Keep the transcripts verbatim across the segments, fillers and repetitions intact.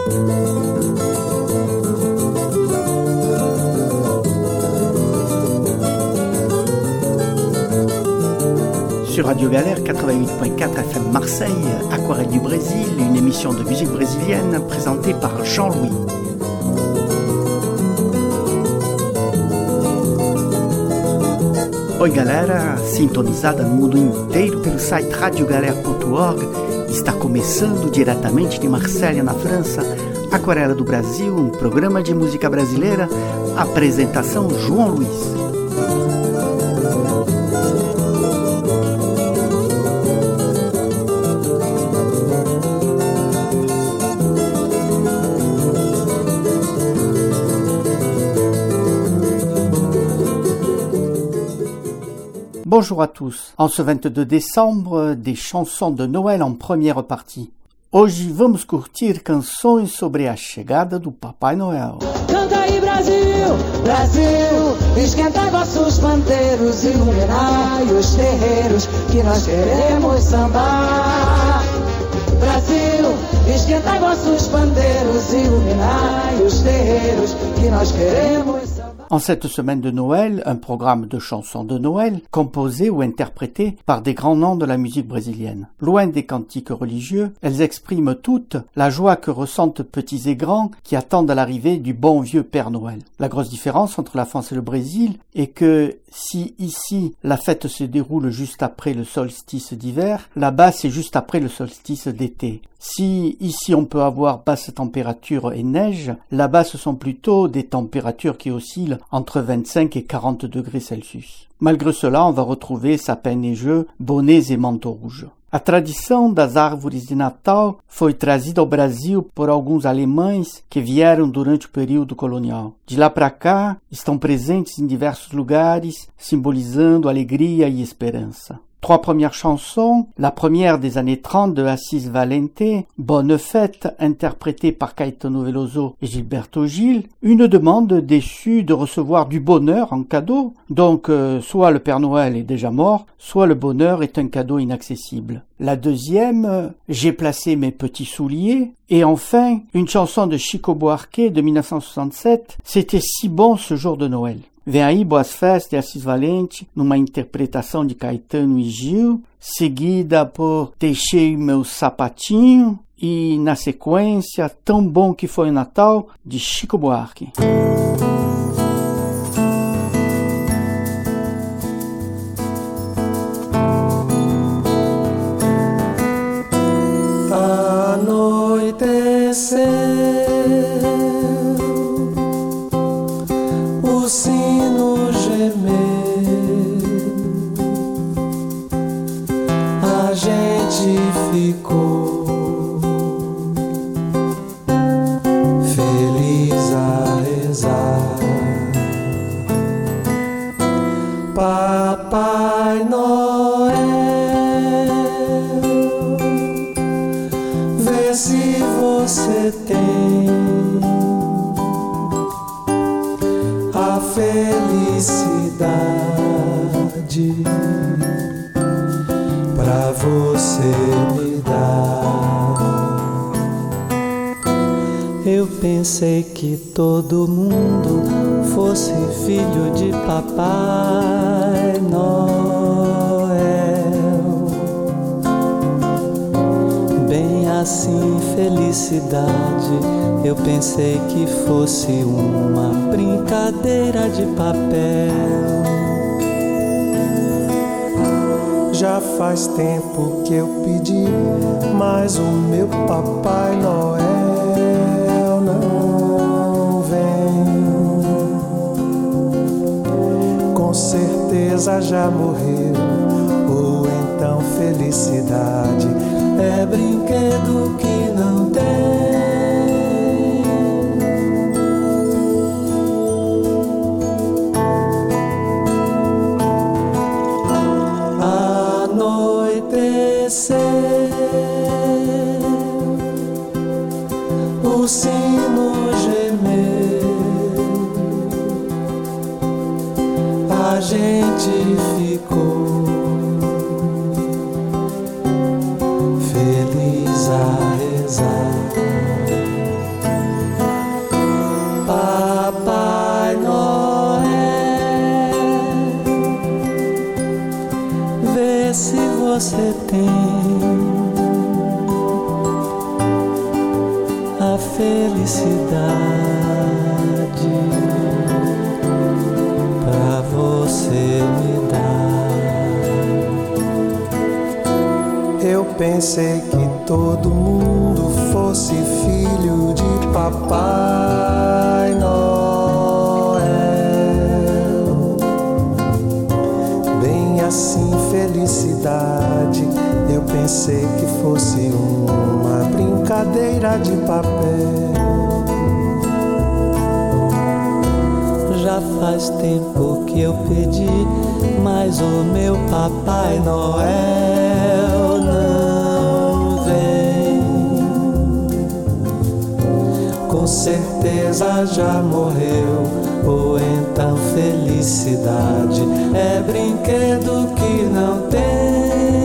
Sur Radio Galère quatre-vingt-huit point quatre F M Marseille, Aquarelle du Brésil, une émission de musique brésilienne présentée par Jean-Louis. Oi galera, sintonizada no mundo inteiro pelo site radio galère ponto org, está começando diretamente de Marselha, na França, Aquarela do Brasil, um programa de música brasileira, apresentação João Luiz. Bonjour à tous. En ce vingt-deux décembre, des chansons de Noël en première partie. Hoje vamos curtir canções sobre a chegada do Papai Noel. Canta aí Brasil, Brasil, esquentai vossos pandeiros, iluminai os terreiros, que nós queremos sambar. Brasil, esquentai vossos pandeiros, iluminai os terreiros, que nós queremos sambar. En cette semaine de Noël, un programme de chansons de Noël composées ou interprétées par des grands noms de la musique brésilienne. Loin des cantiques religieux, elles expriment toutes la joie que ressentent petits et grands qui attendent l'arrivée du bon vieux Père Noël. La grosse différence entre la France et le Brésil est que si ici la fête se déroule juste après le solstice d'hiver, là-bas c'est juste après le solstice d'été. Si ici on peut avoir basse température et neige, là-bas ce sont plutôt des températures qui oscillent entre vingt-cinq et quarante degrés Celsius. Malgré cela, on va retrouver sapins neigeux, bonnets et manteaux rouges. A tradição das árvores de Natal foi trazida ao Brasil por alguns alemães que vieram durante o período colonial. De lá para cá, estão presentes em diversos lugares, simbolisando alegria e esperança. Trois premières chansons, la première des années trente de Assis Valente, Bonne Fête, interprétée par Caetano Veloso et Gilberto Gil, une demande déçue de recevoir du bonheur en cadeau, donc euh, soit le Père Noël est déjà mort, soit le bonheur est un cadeau inaccessible. La deuxième, euh, J'ai placé mes petits souliers, et enfin, une chanson de Chico Buarque de mille neuf cent soixante-sept, C'était si bon ce jour de Noël. Vem aí Boas Festas de Assis Valente, numa interpretação de Caetano e Gil, seguida por Deixei meu sapatinho e, na sequência, Tão Bom Que Foi o Natal, de Chico Buarque. Anoiteceu, o sino gemeu, a gente ficou feliz a rezar. Papai Noel, vê se você tem a felicidade pra você me dar. Eu pensei que todo mundo fosse filho de Papai Noel. Bem assim, felicidade, eu pensei que fosse uma brincadeira de papel. Já faz tempo que eu pedi, mas o meu Papai Noel não vem. Com certeza já morreu, ou então felicidade é brinquedo que não tem. Anoiteceu, o sino gemeu, a gente ficou feliz a rezar. tem a felicidade pra você me dar. Eu pensei que todo mundo fosse filho de Papai Noel. Bem assim, felicidade, eu pensei que fosse uma brincadeira de papel. Já faz tempo que eu pedi, mas o meu Papai Noel não vem. Com certeza já morreu, ou então felicidade é brinquedo que não tem.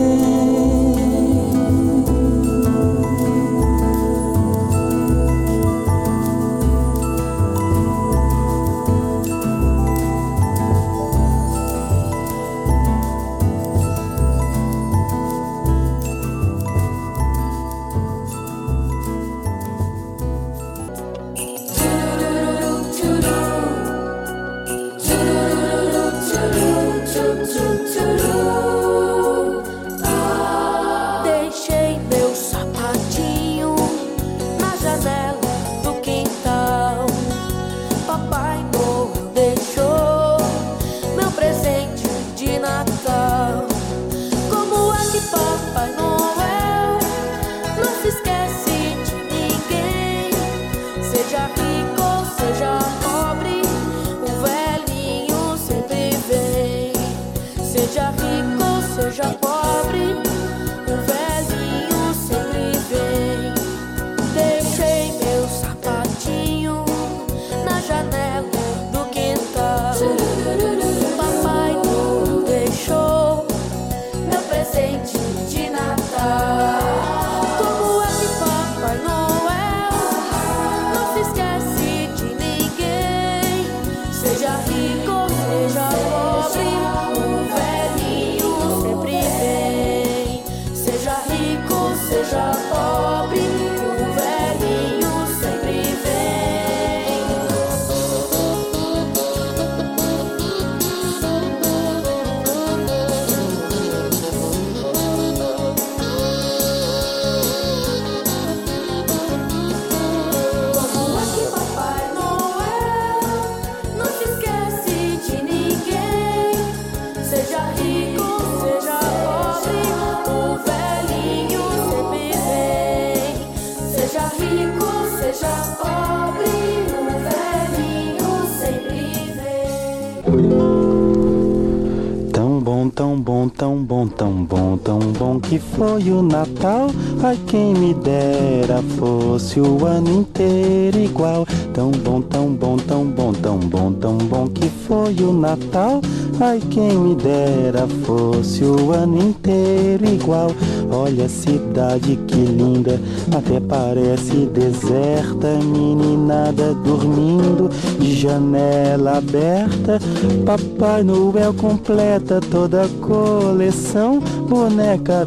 Tão bom, tão bom, tão bom, tão bom que foi o Natal. Ai, quem me dera fosse o ano inteiro igual. Tão bom, tão bom, tão bom, tão bom, tão bom que foi o Natal. Ai, quem me dera fosse o ano inteiro igual. Olha a cidade que linda, até parece deserta. Meninada dormindo, de janela aberta. Papai Noel completa toda a coleção. Boneca,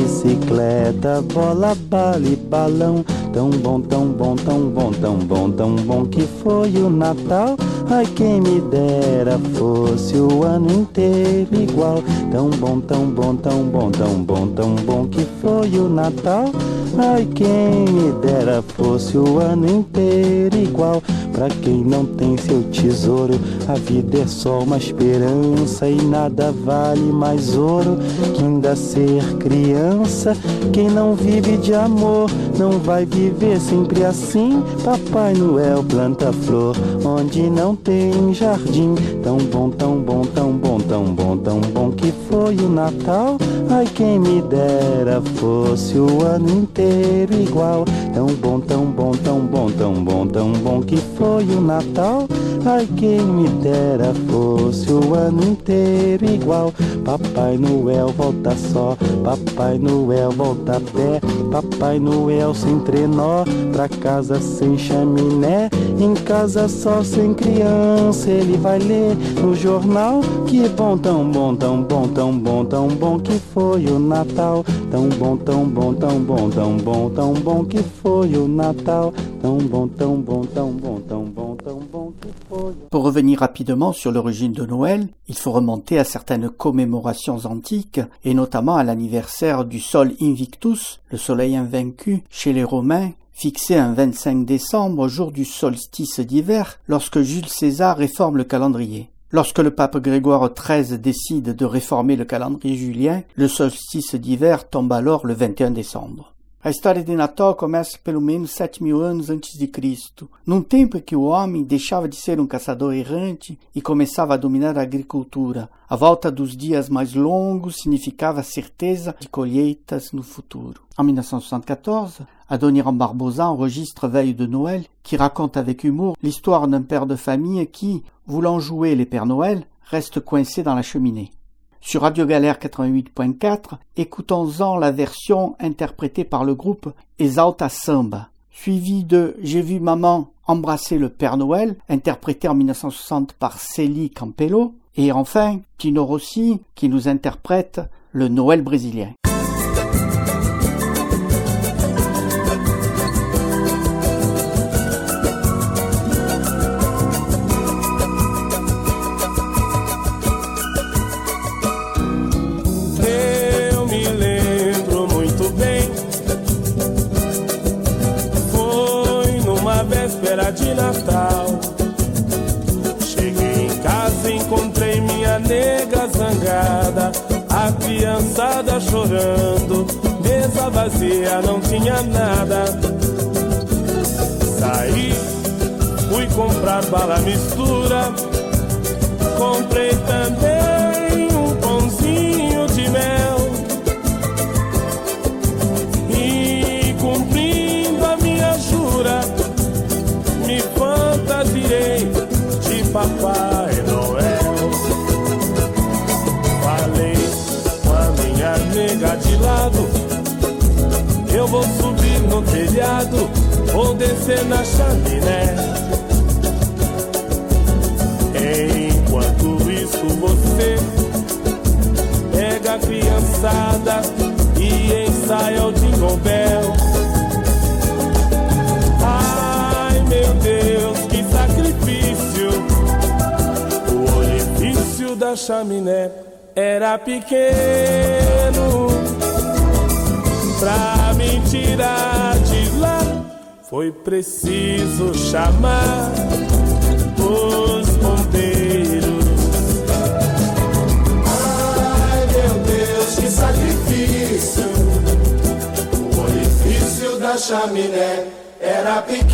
bicicleta, bola, bala e balão. Tão bom, tão bom, tão bom, tão bom, tão bom que foi o Natal. Ai, quem me dera fosse o ano inteiro igual. Tão bom, tão bom, tão bom, tão bom, tão bom que foi o Natal. Ai, quem me dera fosse o ano inteiro igual. Pra quem não tem seu tesouro, a vida é só uma esperança e nada vale mais ouro que ainda ser criança. Quem não vive de amor não vai viver sempre assim. Papai Noel planta flor onde não tem jardim. Tão bom, tão bom, tão bom, tão bom, tão bom que foi o Natal. Ai, quem me dera fosse o ano inteiro igual. Tão bom, tão bom, tão bom, tão bom, tão bom que foi o Natal. Ai, quem me dera fosse o ano inteiro igual. Papai Noel volta só, Papai Noel volta a pé, Papai Noel sem trenó, pra casa sem chaminé, em casa só sem criança. Ele vai ler no jornal, que bom, tão bom, tão bom, tão bom, tão bom que foi o Natal. Tão bom, tão bom, tão bom, tão bom, tão bom que foi o Natal. Tão bom, tão bom, tão bom, tão bom, tão bom que foi. Pour revenir rapidement sur l'origine de Noël, il faut remonter à certaines commémorations antiques, et notamment à l'anniversaire du Sol Invictus, le soleil invaincu, chez les Romains, fixé un vingt-cinq décembre, jour du solstice d'hiver, lorsque Jules César réforme le calendrier. Lorsque le pape Grégoire treize décide de réformer le calendrier julien, le solstice d'hiver tombe alors le vingt et un décembre. A história de Natal começa pelo menos sete mil anos antes de Cristo, num tempo em que o homem deixava de ser um caçador errante e começava a dominar a agricultura. A volta dos dias mais longos significava a certeza de colheitas no futuro. En mille neuf cent soixante-quatorze, Adoniran Barbosa enregistre Veille de Noël, qui raconte avec humour l'histoire d'un père de famille qui, voulant jouer les Pères Noël, reste coincé dans la cheminée. Sur Radio Galère quatre-vingt-huit point quatre, écoutons-en la version interprétée par le groupe Exalta Samba, suivie de J'ai vu maman embrasser le Père Noël, interprété en mille neuf cent soixante par Célie Campello, et enfin Tino Rossi qui nous interprète le Noël brésilien. De Natal, cheguei em casa e encontrei minha nega zangada, a criançada chorando, mesa vazia, não tinha nada. Saí, fui comprar bala mistura, comprei também um pãozinho de mel e, cumprindo a minha jura, me fantasiei de Papai Noel. Falei com a minha nega de lado, eu vou subir no telhado, vou descer na chaminé. Enquanto isso você pega a criançada e ensaia o Jingle Bell. Meu Deus, que sacrifício! O orifício da chaminé era pequeno. Pra me tirar de lá foi preciso chamar os bombeiros. Ai, meu Deus, que sacrifício! O orifício da chaminé era pequeno.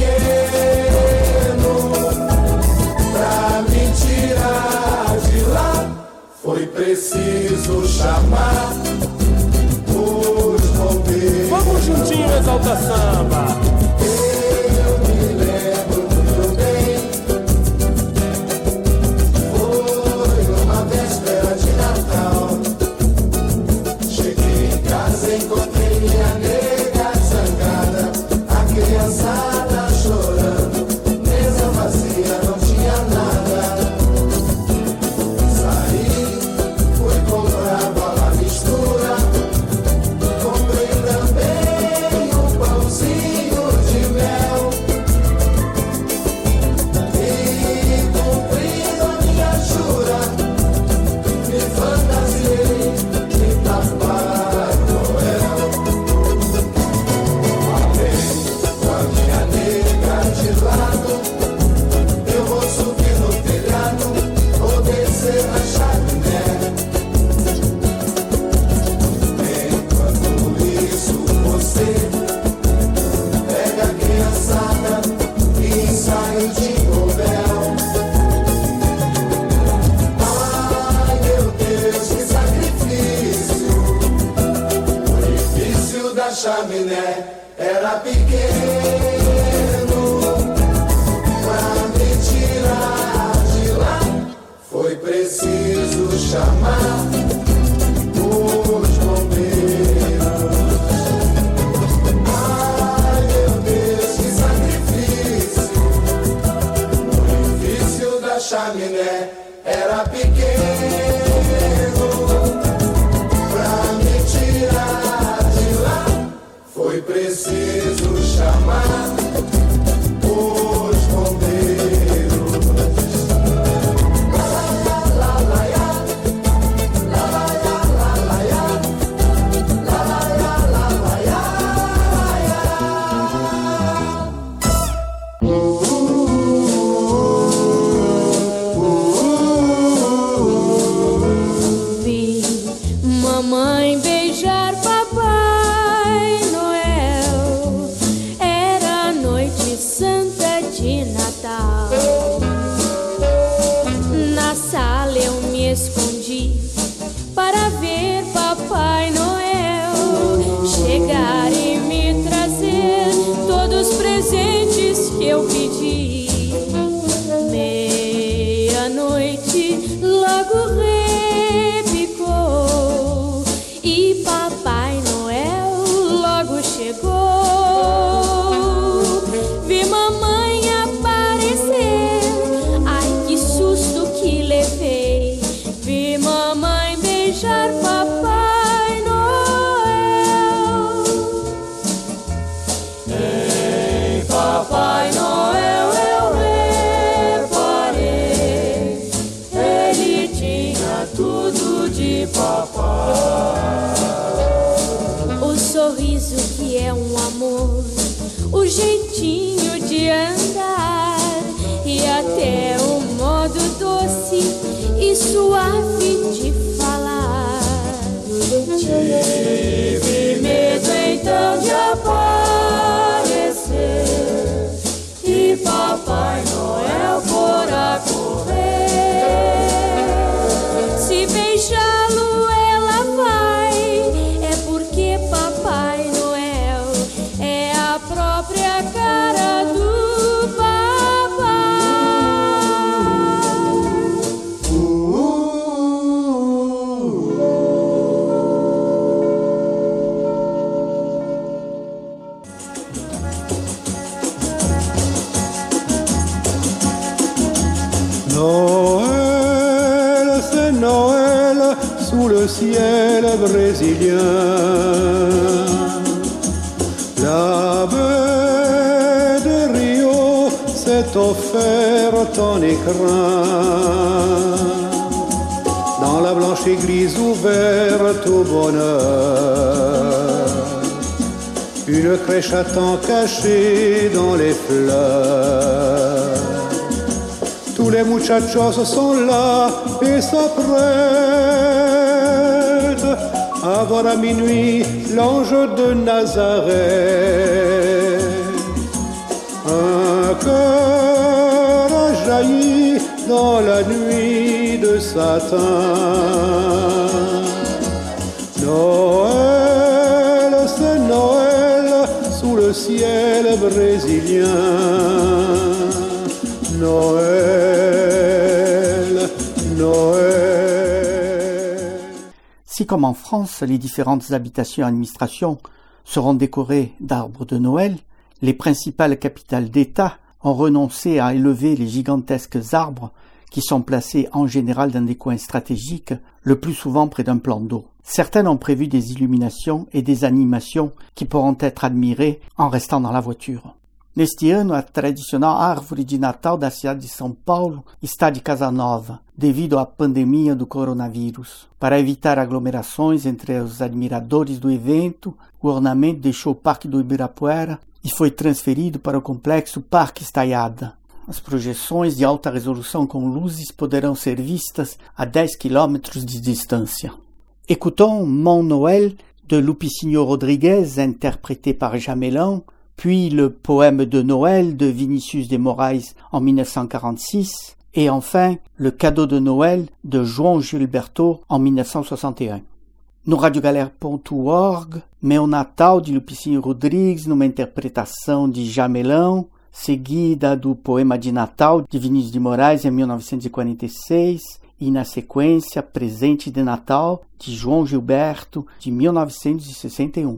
Pra me tirar de lá foi preciso chamar os bombeiros. Vamos juntinho, Exalta Samba. Eu me lembro muito bem, foi uma véspera de Natal. Cheguei em casa, encontrei minha nega zangada, a criançada chorando, mesa vazia, não tinha nada. Saí, fui comprar bala mistura, comprei também um pãozinho chaminé. Era pequeno pra me tirar de lá. Foi preciso chamar os bombeiros. La la la la ya, la la ya la la ya, la la ya la la ya, Vi mamãe beijar Papai Noel. Era noite santa de Natal. Na sala eu me escondi para ver Papai Noel chegar e me trazer todos os presentes que eu pedi. Meia-noite logo repicou e Papai Noel logo chegou. Vi mamãe aparecer, ai que susto que levei. Vi mamãe beijar Papai Noel. Ei, Papai Noel, eu reparei, ele tinha tudo de papai. O sorriso que é um amor, o jeitinho de andar e até o modo doce e suave de falar. Tive medo então de aparecer e Papai Noel fora correr. Se beijá-lo ela vai, é porque Papai Noel é a própria cara do papai. Noël, c'est Noël sous le ciel brésilien. La baie de Rio s'est offerte en écrin. Dans la blanche église ouverte au bonheur, une crèche attend cachée dans les fleurs. Tous les muchachos sont là et s'apprêtent à voir à minuit l'ange de Nazareth. Un cœur a jailli dans la nuit de satin. Noël, c'est Noël sous le ciel brésilien. Noël, Noël. Si comme en France, les différentes habitations et administrations seront décorées d'arbres de Noël, les principales capitales d'État ont renoncé à élever les gigantesques arbres qui sont placés en général dans des coins stratégiques, le plus souvent près d'un plan d'eau. Certaines ont prévu des illuminations et des animations qui pourront être admirées en restant dans la voiture. Neste ano, a tradicional árvore de Natal da cidade de São Paulo está de casa nova, devido à pandemia do coronavírus. Para evitar aglomerações entre os admiradores do evento, o ornamento deixou o Parque do Ibirapuera e foi transferido para o complexo Parque Estaiada. As projeções de alta resolução com luzes poderão ser vistas a dez quilômetros de distância. Écoutons Mon Noël de Lupicínio Rodrigues, interprété par Jamelão, puis le poème de Noël de Vinícius de Moraes en mille neuf cent quarante-six, et enfin le cadeau de Noël de João Gilberto en mille neuf cent soixante et un. No radiogalera ponto org, Meu Natal de Lupicínio Rodrigues, numa interpretação de Jamelão, seguida do poema de Natal de Vinícius de Moraes em mil novecentos e quarenta e seis, e na sequência Presente de Natal de João Gilberto de mil novecentos e sessenta e um.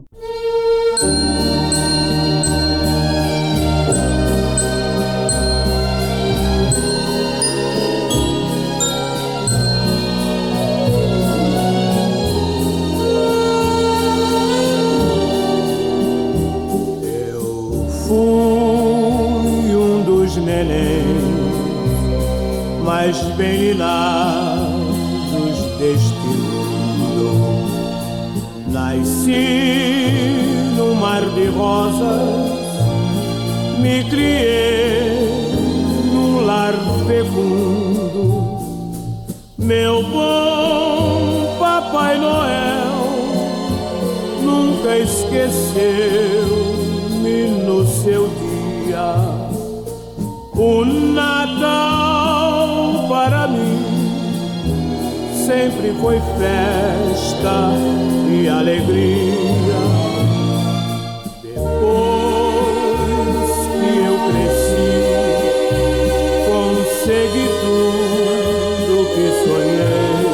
mais bem lilados deste mundo. Nasci num mar de rosas, me criei num lar fecundo. Meu bom Papai Noel nunca esqueceu-me no seu dia. O Natal para mim sempre foi festa e alegria. Depois que eu cresci, consegui tudo que sonhei.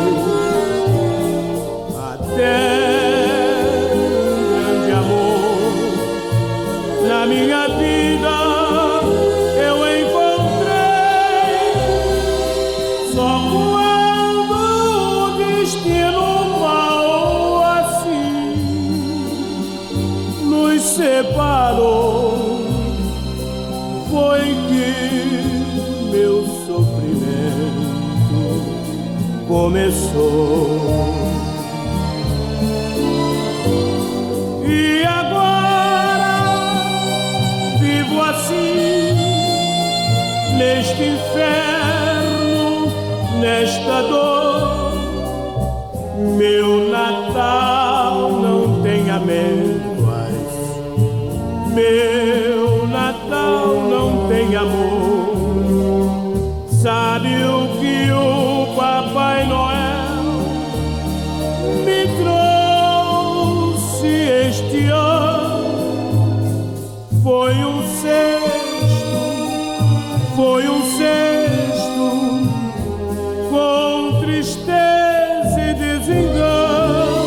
Até um grande amor na minha vida eu encontrei. Só quando o destino mal assim nos separou foi que meu sofrimento começou. E agora vivo assim neste inferno, nesta dor. Meu Natal não tem amêndoas, meu Natal não tem amor. Sabe o que o Papai Noel me trouxe este ano? Foi um cesto, foi um cesto com tristeza e desengano.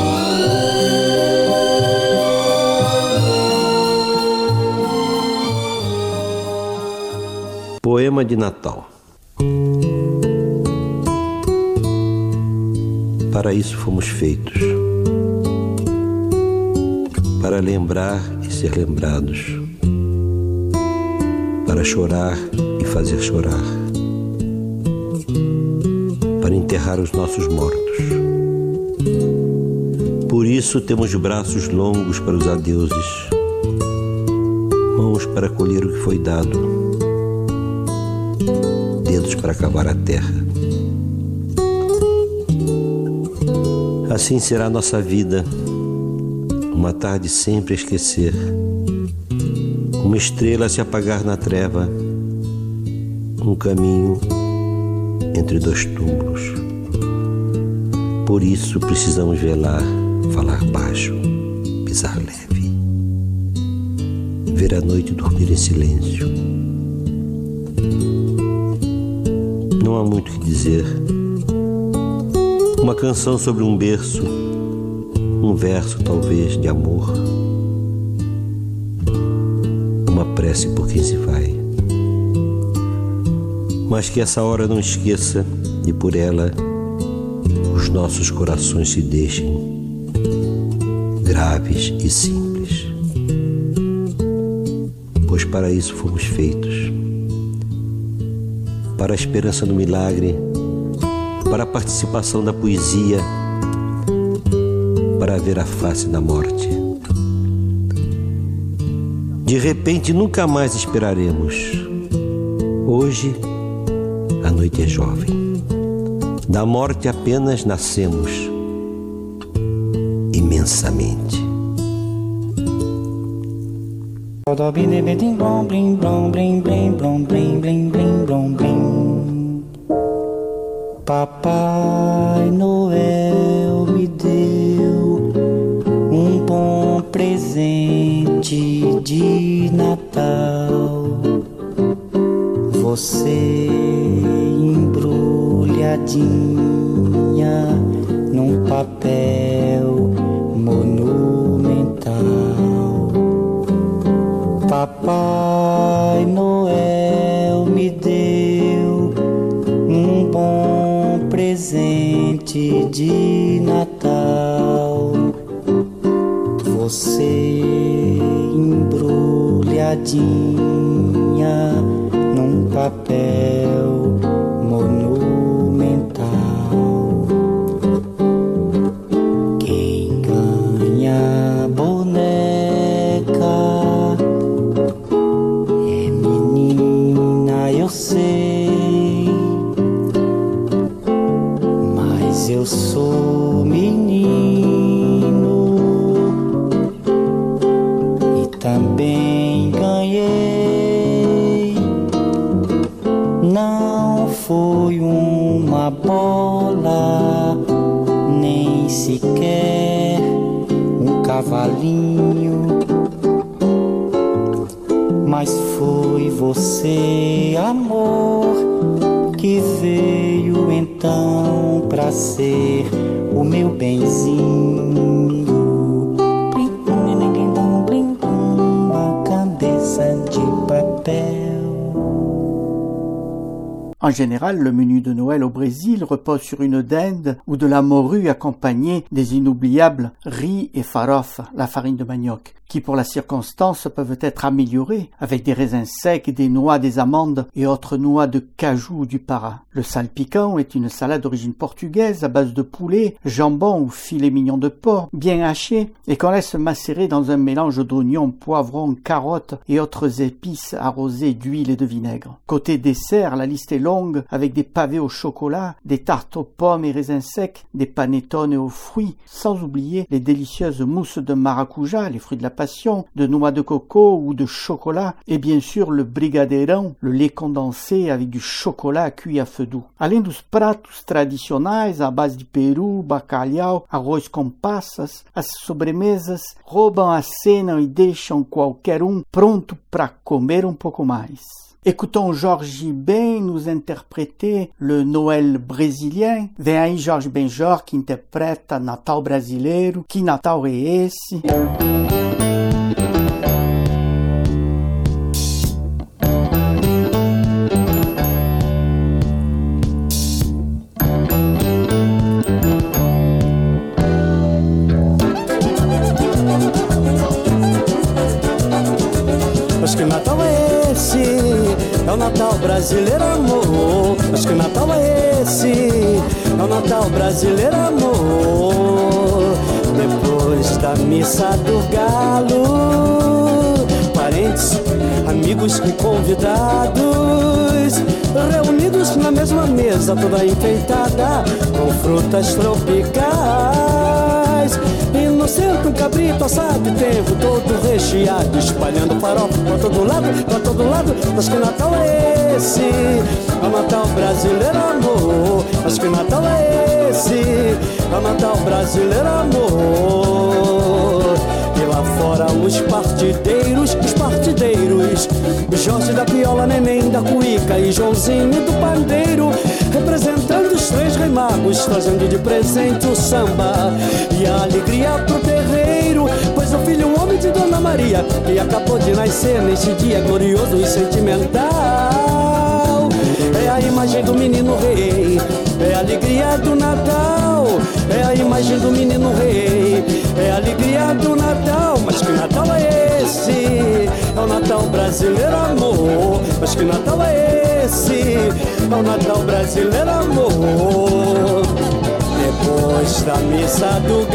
Poema de Natal. Para isso fomos feitos, para lembrar e ser lembrados, para chorar e fazer chorar, para enterrar os nossos mortos. Por isso temos braços longos para os adeuses, mãos para colher o que foi dado, dedos para cavar a terra. Assim será nossa vida, uma tarde sempre a esquecer, uma estrela a se apagar na treva, um caminho entre dois túmulos. Por isso precisamos velar, falar baixo, pisar leve, ver a noite dormir em silêncio. Não há muito o que dizer. Uma canção sobre um berço, um verso talvez de amor, uma prece por quem se vai. Mas que essa hora não esqueça e por ela os nossos corações se deixem graves e simples, pois para isso fomos feitos, para a esperança no milagre, para a participação da poesia, para ver a face da morte. De repente nunca mais esperaremos. Hoje a noite é jovem, da morte apenas nascemos imensamente. Papai Noel me deu um bom presente de Natal. Você embrulhadinha num papel monumental. Papai Noel me deu um bom presente de Natal. Você embrulhadinha num papel monumental. foi uma bola, nem sequer um cavalinho, mas foi você, amor, que veio então pra ser o meu benzinho. Uma cabeça de papel. En général, le menu de Noël au Brésil repose sur une dinde ou de la morue accompagnée des inoubliables riz et farofa, la farine de manioc, qui pour la circonstance peuvent être améliorés avec des raisins secs, des noix, des amandes et autres noix de cajou ou du para. Le salpicão est une salade d'origine portugaise à base de poulet, jambon ou filet mignon de porc, bien haché et qu'on laisse macérer dans un mélange d'oignons, poivrons, carottes et autres épices arrosées d'huile et de vinaigre. Côté dessert, la liste est longue avec des pavés au chocolat, des tartes aux pommes et raisins secs, des panettones aux fruits, sans oublier les délicieuses mousses de maracuja, les fruits de la passion, de noix de coco ou de chocolat, et bien sûr le brigadeirão, le lait condensé avec du chocolat cuit à feu doux. Além dos pratos tradicionais à base de peru, bacalhau, arroz com passas, as sobremesas roubam a cena e deixam qualquer um pronto para comer um pouco mais. Écoutons Jorge Ben nous interpréter le Noël brésilien. Vem aí Jorge Benjor que interpreta Natal brasileiro. Que Natal é esse? Mas que Natal é esse? É o Natal brasileiro, amor. Mas que Natal é esse? É o Natal brasileiro, amor. Depois da missa do galo, parentes, amigos e convidados, reunidos na mesma mesa, toda enfeitada com frutas tropicais. E no centro um cabrito assado e tempo todo recheado, espalhando farofa pra todo lado, pra todo lado. Mas que Natal é esse? É o Natal brasileiro, amor. Mas que Natal é esse? É o Natal brasileiro, amor. E lá fora os partideiros, os partideiros, Jorge da Piola, Neném da Cuíca e Joãozinho do Pandeiro, representando os três reis magos, trazendo de presente o samba e a alegria pro terreiro. Pois o filho, um homem de Dona Maria, que acabou de nascer neste dia glorioso e sentimental, é a imagem do menino rei, é a alegria do Natal, é a imagem do menino rei, é a alegria do Natal. Mas que Natal é esse? É o Natal brasileiro, amor. Mas que Natal é esse? É o Natal brasileiro, amor. Depois da missa do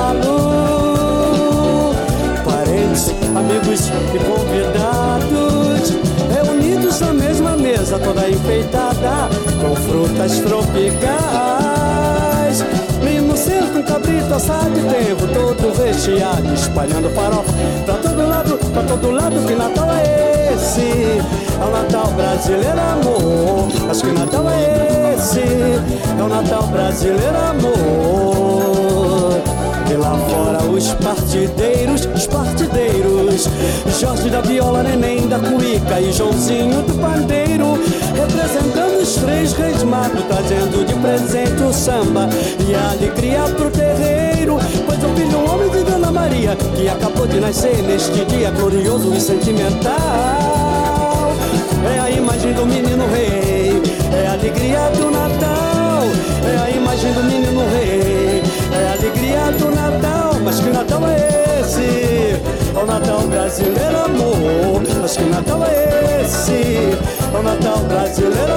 galo, parentes, amigos e convidados, reunidos na mesma mesa, toda enfeitada com frutas tropicais. E no centro um cabrito assado e tempo todo recheado, espalhando farofa pra todo lado, pra todo lado. Que Natal é esse? É o Natal brasileiro, amor. Mas que Natal é esse? É o Natal brasileiro, amor. E lá fora os partideiros, os partideiros, Jorge da Viola, Neném da Cuíca e Joãozinho do Pandeiro, representando os três reis magos, trazendo de presente o samba e a alegria pro terreiro. Pois o filho, um homem de Dona Maria, que acabou de nascer neste dia glorioso e sentimental, é a imagem do menino rei, é a alegria do Natal, é a imagem do menino rei, é a alegria do Natal. Mas que Natal é esse? É o Natal brasileiro, amor. Mas que Natal é esse? É o Natal brasileiro,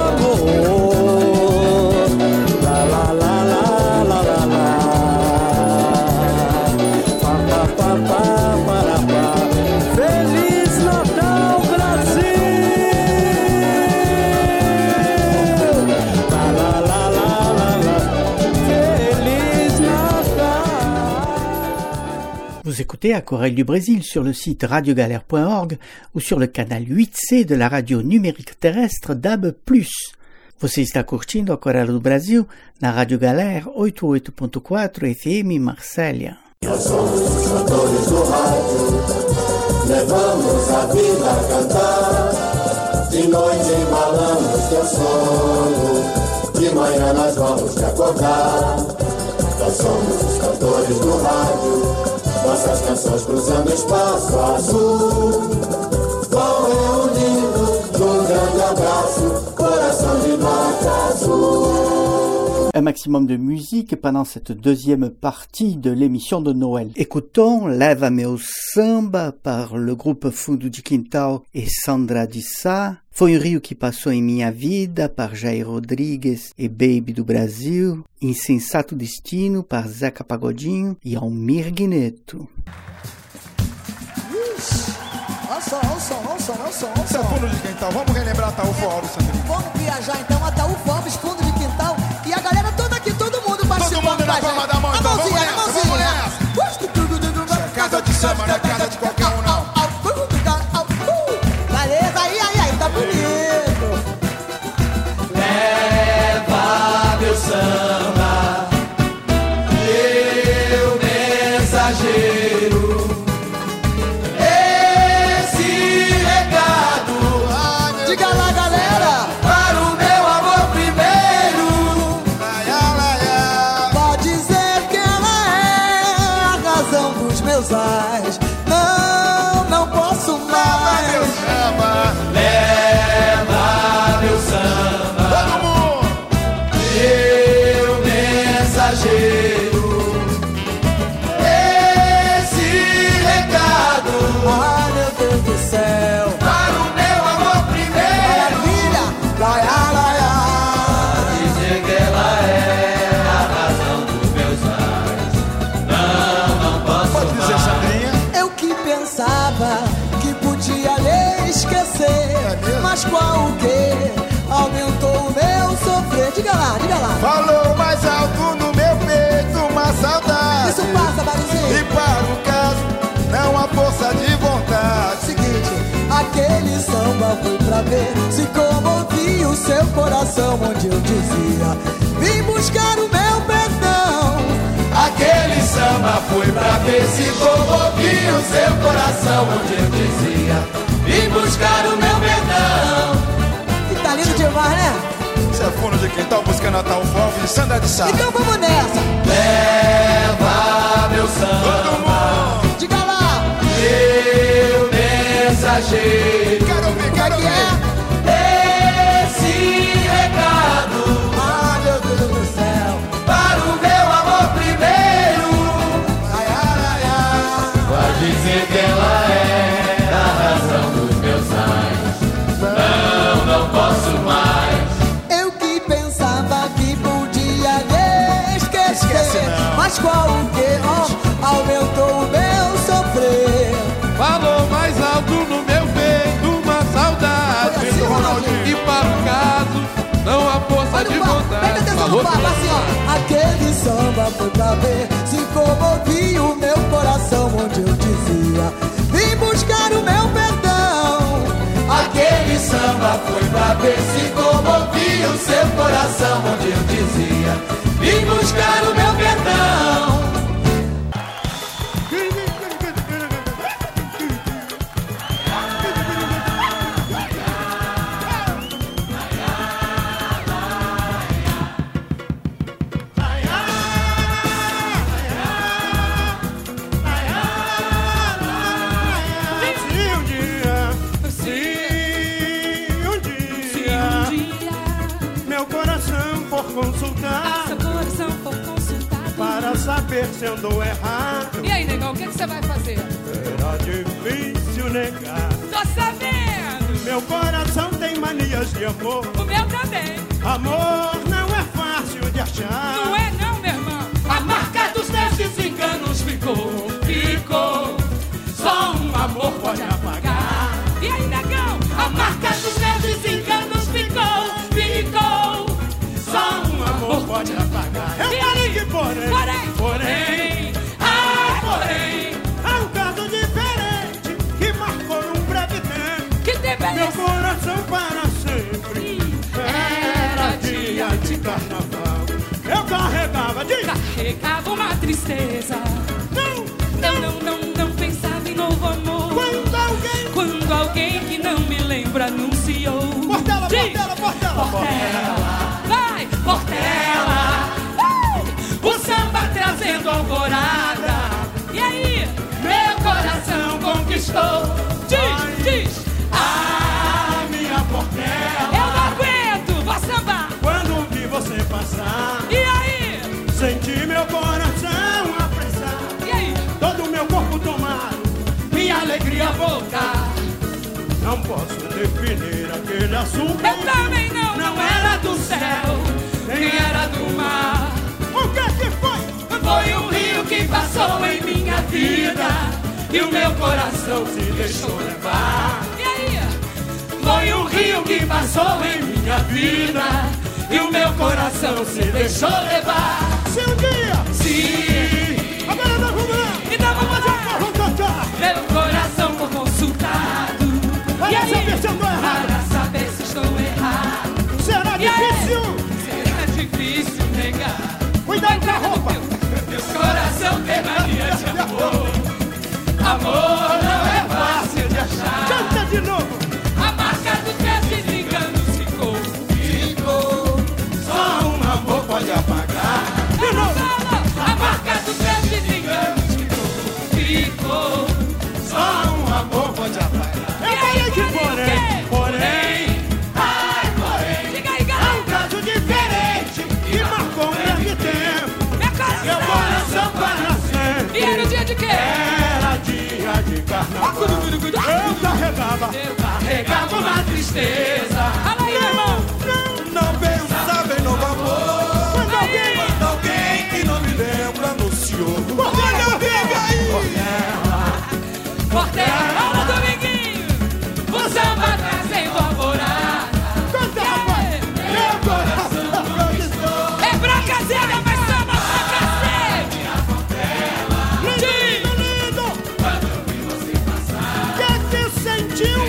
amor. La la la la la la la. Pa pa pa pa para pa. Feliz Natal, Brasil! La la la la la la. Feliz Natal. Vous écoutez Aquarelle du Brésil sur le site radio galère point org ou sur le canal huit C de la radio numérique terrestre D A B plus. Você está curtindo Aquarela do Brasil na Rádio Galera oitenta e oito ponto quatro F M Marsella. Nós somos os cantores do rádio, levamos a vida a cantar. De noite embalamos teu sono, de manhã nós vamos te acordar. Nós somos os cantores do rádio, nossas canções cruzando espaço azul. Vão reunindo num grande abraço, coração de nota azul. Un maximum de musique pendant cette deuxième partie de l'émission de Noël. Écoutons Leva Meu Samba par le groupe Fundo de Quintal et Sandra de Sá. Foi um rio que passou em minha vida par Jair Rodrigues e Baby do Brasil. Insensato Destino par Zeca Pagodinho e Almir Guineto. Olha só, olha só, olha só, olha só, olha só. Seu Fundo de Quintal, vamos relembrar Ataúfo Alves, Sandrinho. Vamos viajar então, Ataúfo Alves, Fundo de Quintal. E a galera toda aqui, todo mundo participando. Todo mundo na palma da mão, então vamos nessa, vamos nessa. Casa de samba, não é casa de qualquer um, não. Beleza, aí, aí, aí, tá bonito. Leva meu samba, meu mensageiro, esse recado. Diga lá, galera. Para o meu amor primeiro. Pode dizer que ela é a razão dos meus ais. Não, não posso mais. Leva meu samba, Todo mundo. meu mensageiro, esse recado. Ai, meu Deus do céu. Para o meu amor primeiro. Maravilha. Laia, laia. Dizer que ela é a razão dos meus males. Não, não posso Pode dizer, mais. Sandrinha. Eu que pensava que podia lhe esquecer, É mesmo? mas qual o que aumentou o meu sofrer? Diga lá, diga lá. Falou mais alto no meu peito uma saudade. Isso passa, Baruzinho. E para o caso, não há força de vontade. Seguinte, aquele samba foi pra ver se comovia o seu coração, onde eu dizia: vim buscar o meu perdão. Aquele samba foi pra ver se comovia o seu coração, onde eu dizia: vim buscar o meu perdão. E tá lindo demais, né? Seu Fundo de Quintal, buscando Ataúfo Alves e Sandra de Sá. Então vamos nessa. Leva meu Todo samba, mundo. Diga lá. meu mensageiro, Quero ouvir, quero Que ouvir. é? esse recado. Ah, meu Deus do céu. Para o meu amor primeiro. Ai, ai, ai, ai. Pode dizer que ela é a razão dos meus ais. Não, não posso mais. Eu que pensava que podia lhe esquecer, Esquece não. mas qual o que ó, aumentou o meu sofrer. Falou mais alto no meu peito uma saudade. Olha assim, Ronaldinho. E para o caso, não há força Olha de o papo, vontade. presta atenção Falou no papo, tudo. assim ó. Aquele samba foi pra ver se comovia o meu coração, onde eu dizia: vim buscar o meu perdão. Aquele samba foi pra ver se comovia o seu coração, onde eu dizia: vim buscar o meu perdão. Se um dia, se um dia, meu coração for consultar, Seu coração for consultado. para saber se andou errado, E aí, negão, o que, que você vai fazer? será difícil negar. Tô sabendo! Meu coração tem manias de amor. O meu também. Amor não é fácil de achar. Não é não, meu irmão. A marca dos teus desenganos ficou, ficou. Só um amor pode apagar. E aí, negão? A marca dos teus desenganos ficou, ficou. Só um amor pode apagar. Eu falei que porém, Porém, porém, Ah, porém, há um caso diferente que marcou num breve tempo que tem meu beleza. coração para sempre. era tristeza. Não, eu não, não, não pensava em novo amor. Quando alguém, quando alguém que não me lembra anunciou. Portela, Diz. Portela, Portela, Portela, vai, Portela. Uh, o samba trazendo alvorada. E aí, meu coração conquistou. Diz, diz. ah, minha Portela, Eu não aguento, vou sambar. quando vi você passar, E aí, senti meu coração apressar, e aí, todo o meu corpo tomado, minha alegria voltar. não posso definir aquele assunto. Eu também não, não era do céu, nem era do mar. O que que foi? Foi um rio que passou em minha vida e o meu coração se deixou levar. E aí? Foi um rio que passou em minha vida e o meu coração se deixou levar. Se um dia, Sim, agora nós vamos lá, então vamos lá. vamos cantar. Meu coração foi consultado. Para E aí? saber se eu tô errado. Para saber se estou errado. Será E aí? difícil? Será difícil negar. Cuidado com a roupa. Meu coração tem mania de amor. Amor não é fácil de achar. Canta de novo. A marca do teste de enganos ficou. Ficou. Só um amor pode apagar. De novo. A marca do teste de enganos ficou. Ficou. Só um amor pode apagar. Eu falei que porém, porém, Ai, porém. Diga aí, é um galera. caso diferente que marcou um grande tempo. Meu coração. Meu coração para sempre. E era o dia de quê? Era dia de carnaval. Eu carregava, Eu carregava uma tristeza. Fala aí, meu irmão. não pensava em novo amor. Quando alguém, Aí. quando alguém que não me lembra anunciou. Portela, pega aí. Portela, fala, Dominguinho. O samba trazendo alvorada. Canta, rapaz. Meu coração conquistou. É branca cega, mas samba pra cacete. Lindo, lindo. O que que sentiu?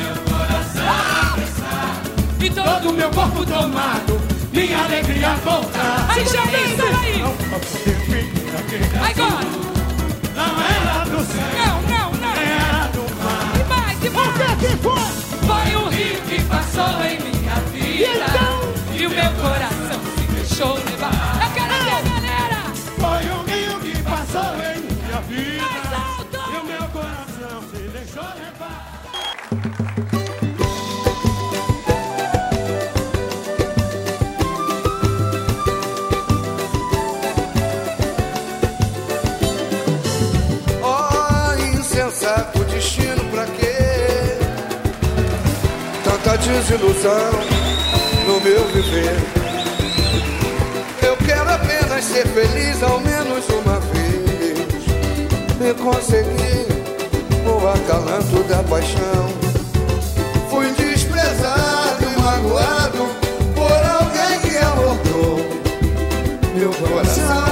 E todo o meu corpo tomado, minha alegria voltar. Aí, Jair, sai daí. Não posso definir aquele Vai agora. Não era do céu, Não, não, não. era do mar. E mais, e O mais. que que foi? Foi um rio que passou em minha vida. E o meu coração se deixou levar. Eu quero ver a galera. Foi um rio que passou em minha vida. Mais alto. E o meu coração se deixou levar. Oh, insensato destino, pra quê? Tanta desilusão no meu viver. Eu quero apenas ser feliz ao menos uma vez e conseguir o acalanto da paixão. Fui desprezado e magoado por alguém que abordou meu coração.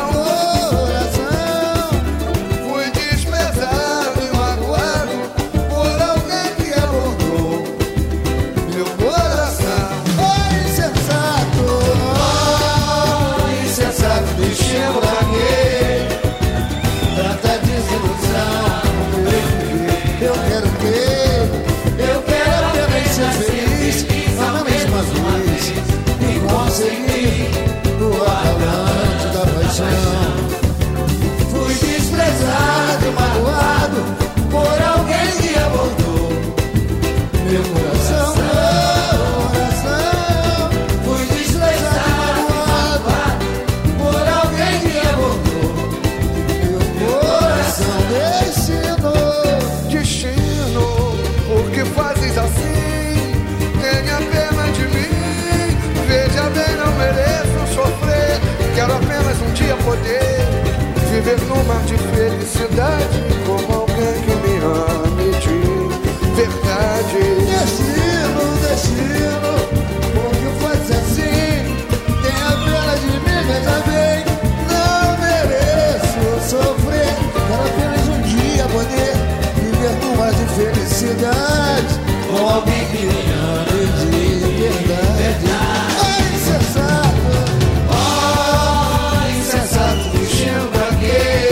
Fui desprezado e magoado por alguém que abordou meu coração. Oh, insensato, oh, insensato, destino pra quê? Tanta desilusão, eu quero ter, eu quero apenas ser feliz na mesma vez e conseguir o acalante da paixão. Fui desprezado e magoado por alguém que abordou meu coração. Coração. Fui desprezado e magoado por alguém que abordou meu coração. Destino, destino, por que fazes assim? Tenha pena de mim. Veja bem, não mereço sofrer. Quero apenas um dia poder viver num mar de felicidade com alguém que me ame de verdade. Destino, destino, por que faz assim? Tenha pena de mim, veja bem, não mereço sofrer. Quero apenas um dia poder viver num mar de felicidade com alguém que me ame de verdade. Oh, insensato, oh, insensato, destino pra quê?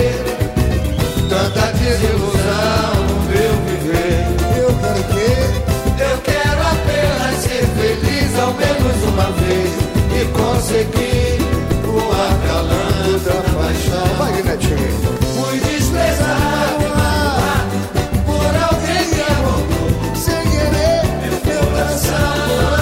ao menos uma vez e conseguir voar calando outra paixão. Vai, Netinho. Fui desprezado por alguém que amou sem querer meu coração.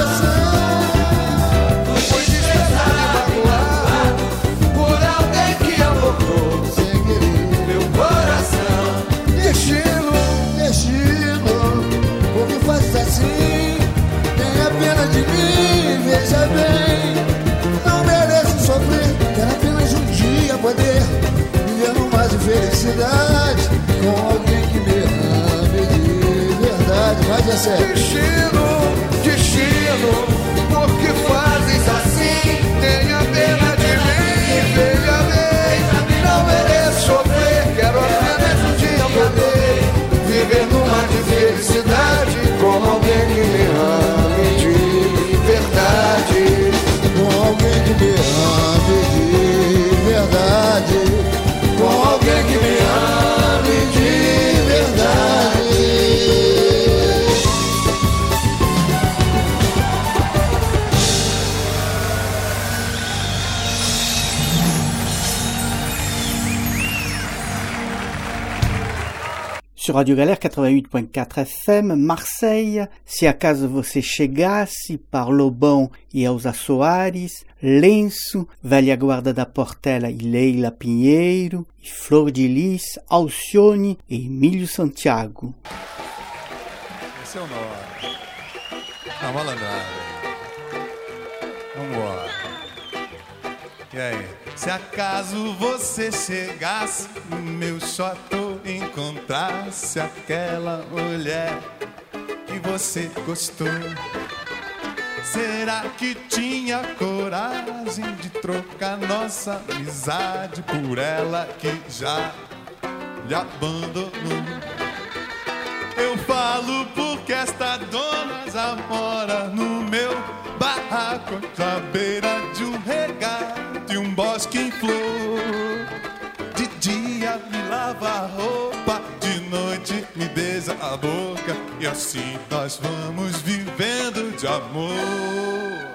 Fui desprezado por alguém que amou sem querer meu coração. Destino, destino, por que fazes assim? Tenha pena de mim, veja bem. Não mereço sofrer, quero apenas um dia poder viver num mar de felicidade com alguém que me ame de verdade. Mas é sério. Destino, destino, por que fazes assim? Tenha pena de mim, veja bem. Não mereço sofrer, quero apenas um dia poder viver num mar de felicidade com alguém que me ame de verdade. Com alguém que me ame de verdade. Com alguém que me ame de verdade. Sur Radio Galère quatre-vingt-huit point quatre F M, Marseille, Se Acaso Você Chegasse, par Lobão e Elza Soares, Lenço, Velha Guarda da Portela e Leila Pinheiro, e Flor de Lis, Alcione e Emílio Santiago. Esse é o nó. A malandragem. Vambora. E aí? Se acaso você chegasse no meu chateau, encontrasse aquela mulher que você gostou, será que tinha coragem de trocar nossa amizade por ela que já lhe abandonou? Eu falo porque esta dona já mora no meu barraco, à beira de um regato e um bosque em flor. De dia me lava a roupa, de noite me beija a boca, e assim nós vamos vivendo de amor.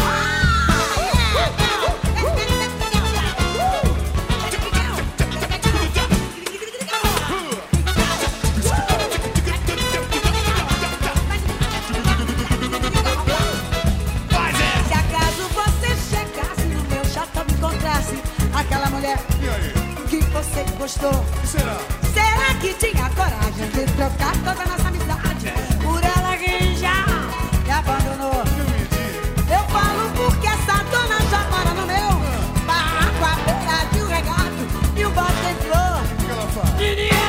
Aquela mulher que você gostou, será? Será que tinha coragem de trocar toda a nossa amizade por ela que já me abandonou? Eu falo porque essa dona já mora no meu barraco, à beira de um regato e um bosque em flor. O que ela faz?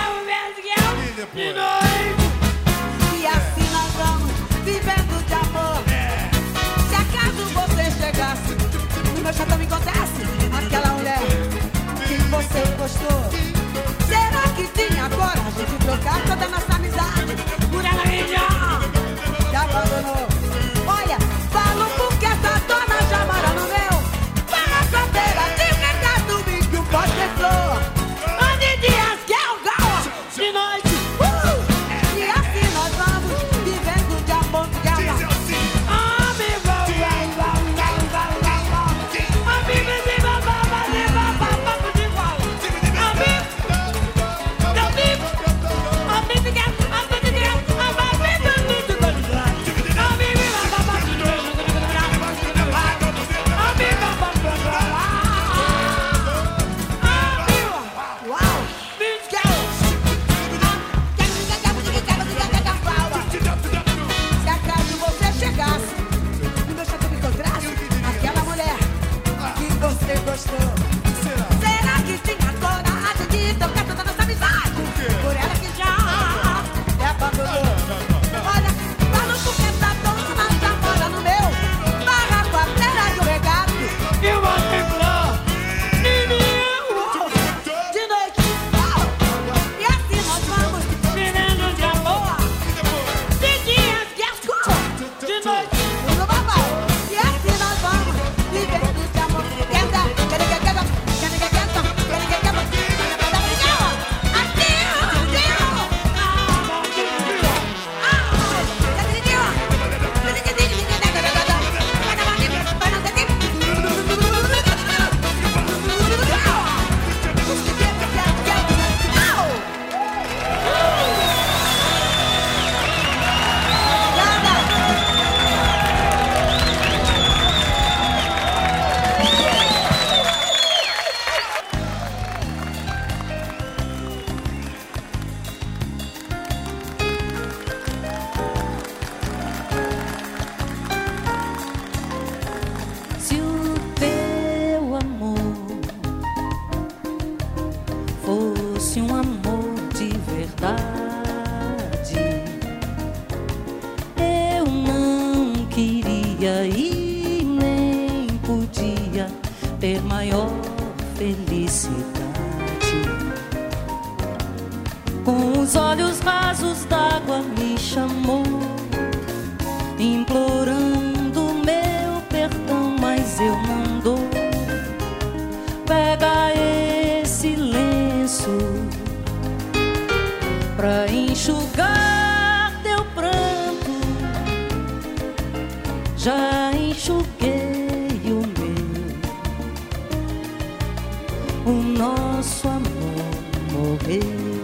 De noite. E assim nós vamos vivendo de amor. Se acaso você chegasse no meu chateau, me acontece aquela mulher que você gostou, será que tinha coragem de trocar toda a nossa amizade maior felicidade. Com os olhos rasos d'água me chamou, implorando meu perdão, mas eu não dou. Pega esse lenço pra enxugar teu pranto. Já enxuguei o meu. O nosso amor morreu.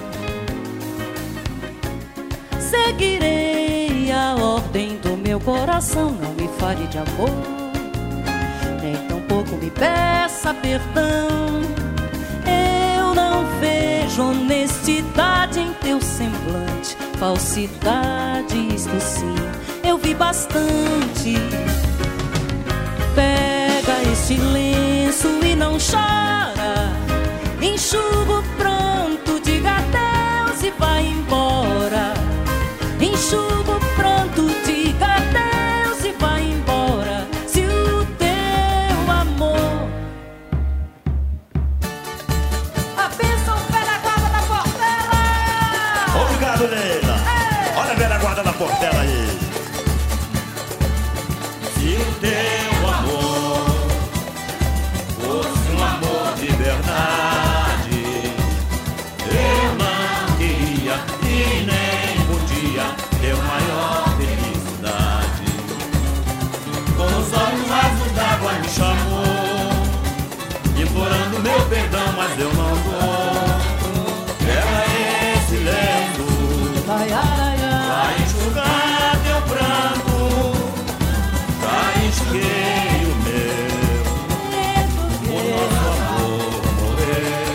Seguirei a ordem do meu coração. Não me fale de amor, nem tampouco me peça perdão. Eu não vejo honestidade em teu semblante, falsidade, isto sim, eu vi bastante. Pega este lenço e não chora, enxuga o pranto, diga adeus e vai embora. Enxuga o pranto, diga adeus e vai embora. Se o teu amor... A bênção, velha guarda da portela! Obrigado, Leila! Ei. Olha a velha guarda da portela aí. Se o teu amor fosse um amor de verdade, eu não queria e nem podia ter maior felicidade. Com os olhos rasos d'água me chamou, implorando meu perdão, mas eu não dou. Pega esse lenço pra enxugar teu pranto. Já enxuguei o meu, o nosso amor morreu.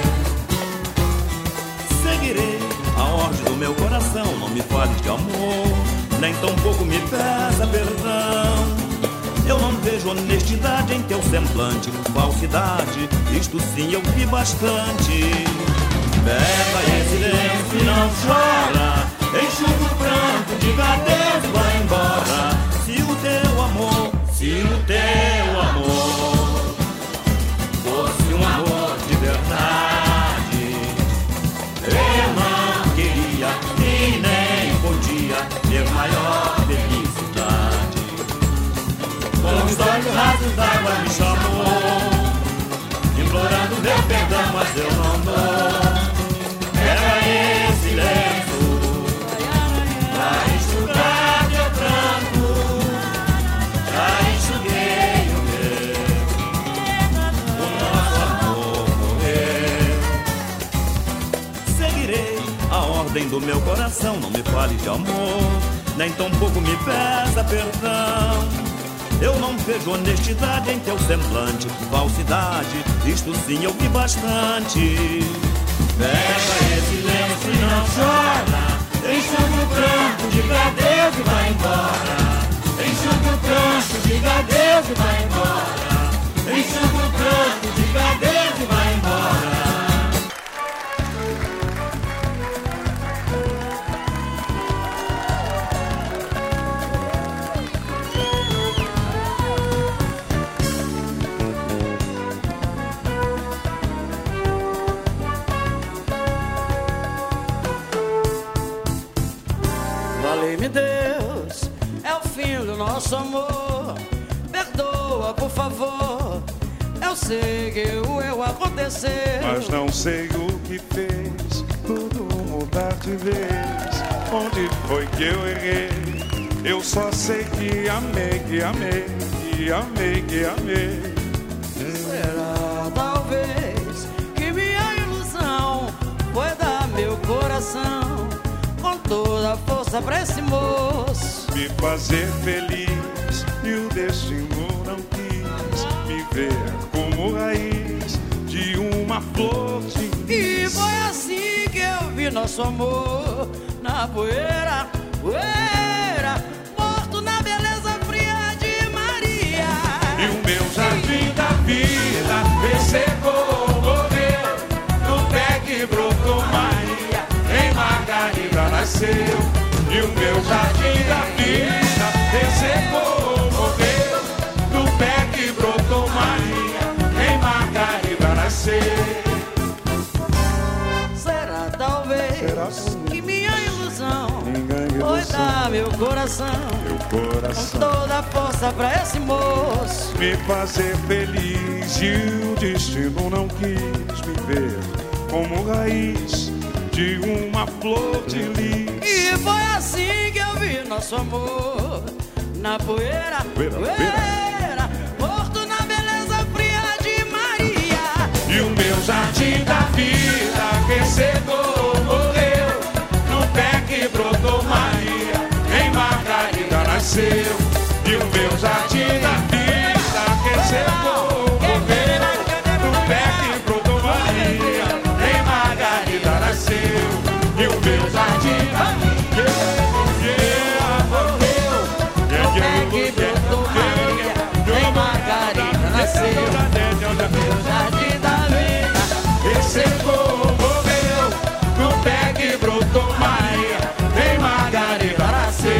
Seguirei a ordem do meu coração. Não me fale de amor, nem tampouco me peça perdão. Eu não vejo honestidade em teu semblante, falsidade, isto sim eu vi bastante. Pega esse lenço e não chora, enxuga o pranto, diga adeus e vai embora. Se o teu amor, se o teu amor fosse um amor de verdade, eu não queria e nem podia ter maior felicidade. Com os olhos rasos d'água me chamou, implorando meu perdão, mas eu não dou. Pega esse lenço pra enxugar teu pranto. Já enxuguei o meu, o nosso amor morreu. Seguirei a ordem do meu coração. Não me fale de amor, nem tampouco me peça perdão. Eu não vejo honestidade em teu semblante, falsidade, isto sim eu vi bastante. Pega esse lenço e não chora, enxuga o pranto, diga adeus e vai embora. Enxuga o pranto, diga adeus e vai embora. Enxuga o pranto, diga adeus e vai embora. Vale-me Deus, é o fim do nosso amor. Perdoa, por favor. Eu sei que o eu aconteceu, mas não sei o que fez tudo mudar de vez. Onde foi que eu errei? Eu só sei que amei, que amei, que amei, que amei. Será talvez que minha ilusão foi dar meu coração com toda a força pra esse moço me fazer feliz, e o destino não quis me ver como raiz de uma flor de lis. E foi assim que eu vi nosso amor na poeira, poeira, morto na beleza fria de Maria. E o meu jardim da vida ressecou, morreu no pé que brotou Maria, em Margarida nasceu. E o meu jardim da vida ressecou, morreu no pé que brotou Maria, em dar meu coração, meu coração, com toda a força pra esse moço me fazer feliz. E o destino não quis me ver como raiz de uma flor de lis. E foi assim que eu vi nosso amor na poeira, poeira, poeira, morto na beleza fria de Maria. E o meu jardim da vida que secou, morreu, no pé que brotou Maria, em Margarida nasceu. E o meu jardim da vida que secou, morreu, no pé que brotou Maria, em Margarida nasceu. E o meu jardim da vida, yeah, morreu, no pé que brotou Maria, em Margarida nasceu. Meu jardim da vida secou, morreu, no pé que brotou Maria, em Margarida nasceu.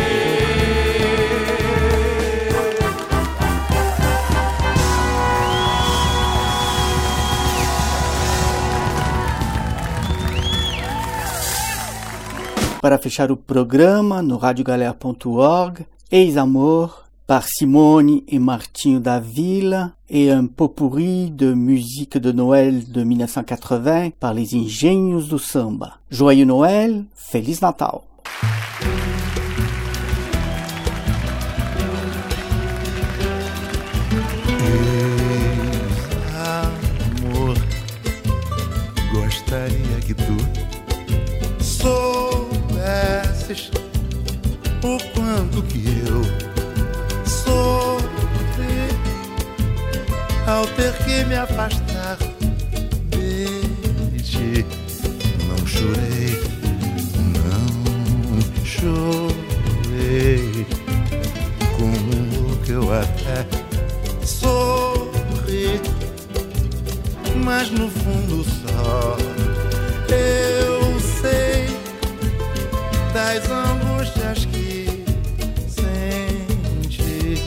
Para fechar o programa no radio galère ponto org, Ex-Amor, par Simone et Martinho da Vila, et un pot-pourri de musique de Noël de mille neuf cent quatre-vingts par les Engenhos do Samba. Joyeux Noël, Feliz Natal! Amor, gostaria que tu soubesses o quanto que eu sofri ao ter que me afastar de ti. Não chorei, não chorei, como que eu até sorri, mas no fundo só eu sei das angústias que sente.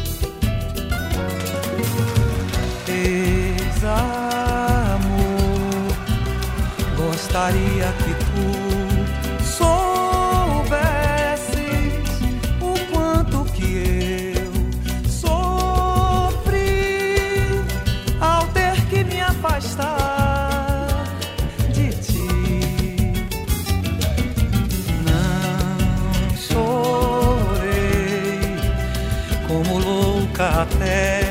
Ex-amor, gostaria que tu soubesses o quanto que eu sofri ao ter que me afastar de ti. Não chorei como louca até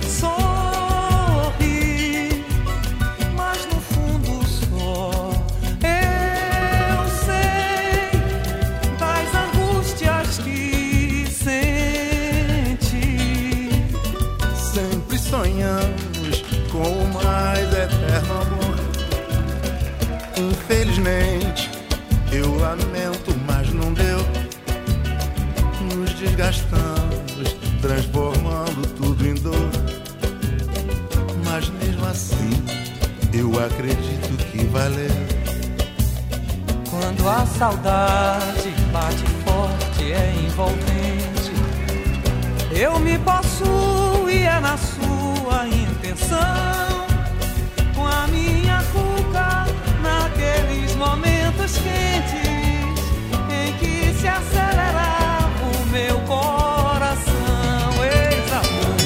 infelizmente, eu lamento, mas não deu. Nos desgastamos, transformando tudo em dor. Mas mesmo assim, eu acredito que valeu. Quando a saudade bate forte, é envolvente, eu me possuo e é na sua intenção. Com a minha cuca naqueles momentos quentes em que se acelerava o meu coração. Ex-amor,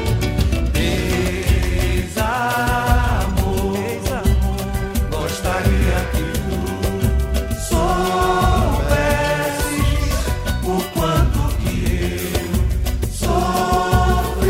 ex-amor, ex-amor, gostaria que tu soubesses o quanto que eu sofri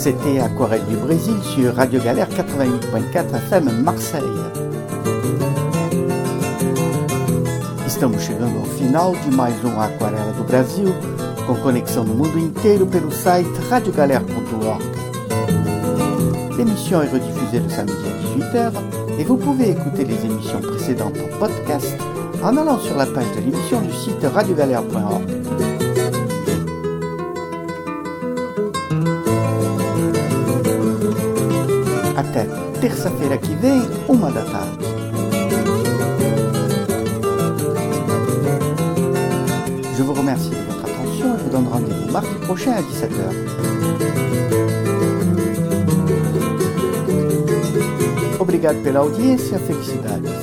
C'était Aquarelle du Brésil sur Radio Galère quatre-vingt-huit point quatre F M Marseille. Estamos chegando ao final de mais um Aquarela do Brasil, com conexão no mundo inteiro pelo site radio galère ponto org. L'émission est rediffusée le samedi à dix-huit heures et vous pouvez écouter les émissions précédentes en podcast en allant sur la page de l'émission du site radio galère point org. Até terça-feira que vem, uma da tarde. Je vous remercie de votre attention et vous donne rendez-vous mardi prochain à dix-sept heures. Obrigado pela audiência, felicidade.